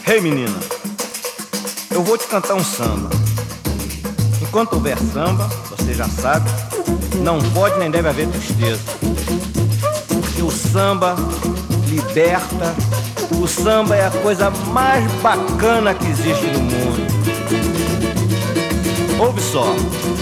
Ei, menina, eu vou te cantar um samba. Enquanto houver samba, você já sabe, não pode nem deve haver tristeza. Porque o samba liberta, o samba é a coisa mais bacana que existe no mundo. Ouve só.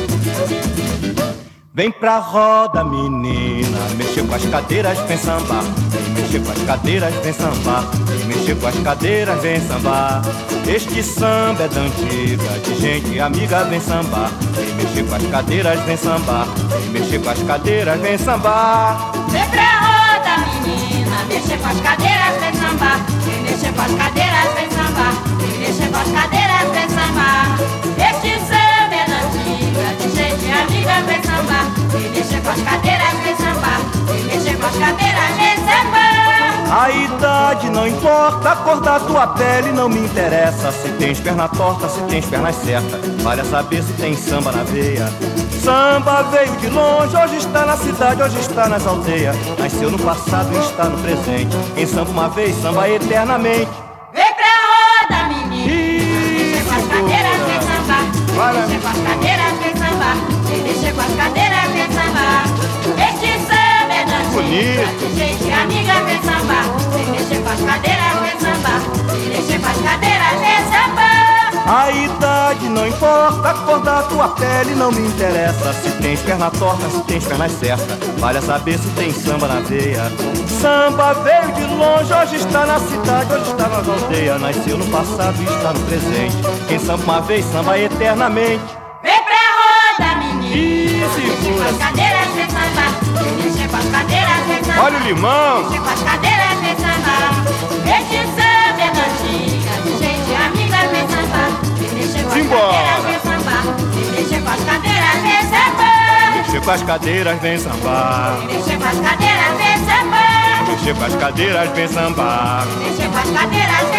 Vem pra roda, menina, mexer com as cadeiras, vem sambar. Mexer com as cadeiras, vem sambar. Mexer com as cadeiras, vem sambar. Este samba é da antiga, de gente amiga, vem sambar. Vem mexer com as cadeiras, vem sambar. Vem mexer com as cadeiras, vem sambar. Vem pra roda, menina, mexer com as cadeiras, vem sambar. Vem mexer com as cadeiras, vem sambar. Vem mexer com as cadeiras, vem sambar. Este samba é da antiga, de gente amiga, vem sambar. Vem mexer com as cadeiras, vem sambar. Vem mexer com as cadeiras, vem sambar. A idade não importa, a cor da tua pele não me interessa. Se tens perna torta, se tens pernas certas, vale a saber se tem samba na veia. Samba veio de longe, hoje está na cidade, hoje está nas aldeias. Nasceu no passado e está no presente. Quem samba uma vez, samba eternamente. Vem pra roda, menina, mexer com as cadeiras, vem sambar. Vem mexer com as cadeiras, vem sambar. Vem mexer com as cadeiras, vem sambar. Este samba é da antiga, de gente amiga, vem sambar. Vem mexer com as cadeiras, vem sambar. Vem mexer com as cadeiras, vem sambar. A idade não importa, a cor da tua pele não me interessa. Se tens perna torta, se tens pernas certas, vale a saber se tem samba na veia. Samba veio de longe, hoje está na cidade, hoje está nas aldeias. Nasceu no passado e está no presente. Quem samba uma vez, samba eternamente. Vem pra roda, menina, Isso, mexer com as cadeiras, vem sambar. Vem mexer com as cadeiras, vem sambar. Olha o limão. Mexer com as cadeiras, vem sambar. Este samba é da antiga, de gente amiga, vem sambar. Vem mexer com as cadeiras, vem sambar. Vem mexer com as cadeiras, vem sambar. Mexer com as cadeiras, vem sambar. Vem mexer com as cadeiras, vem sambar. Mexer com as cadeiras, vem sambar. Mexer com as cadeiras, vem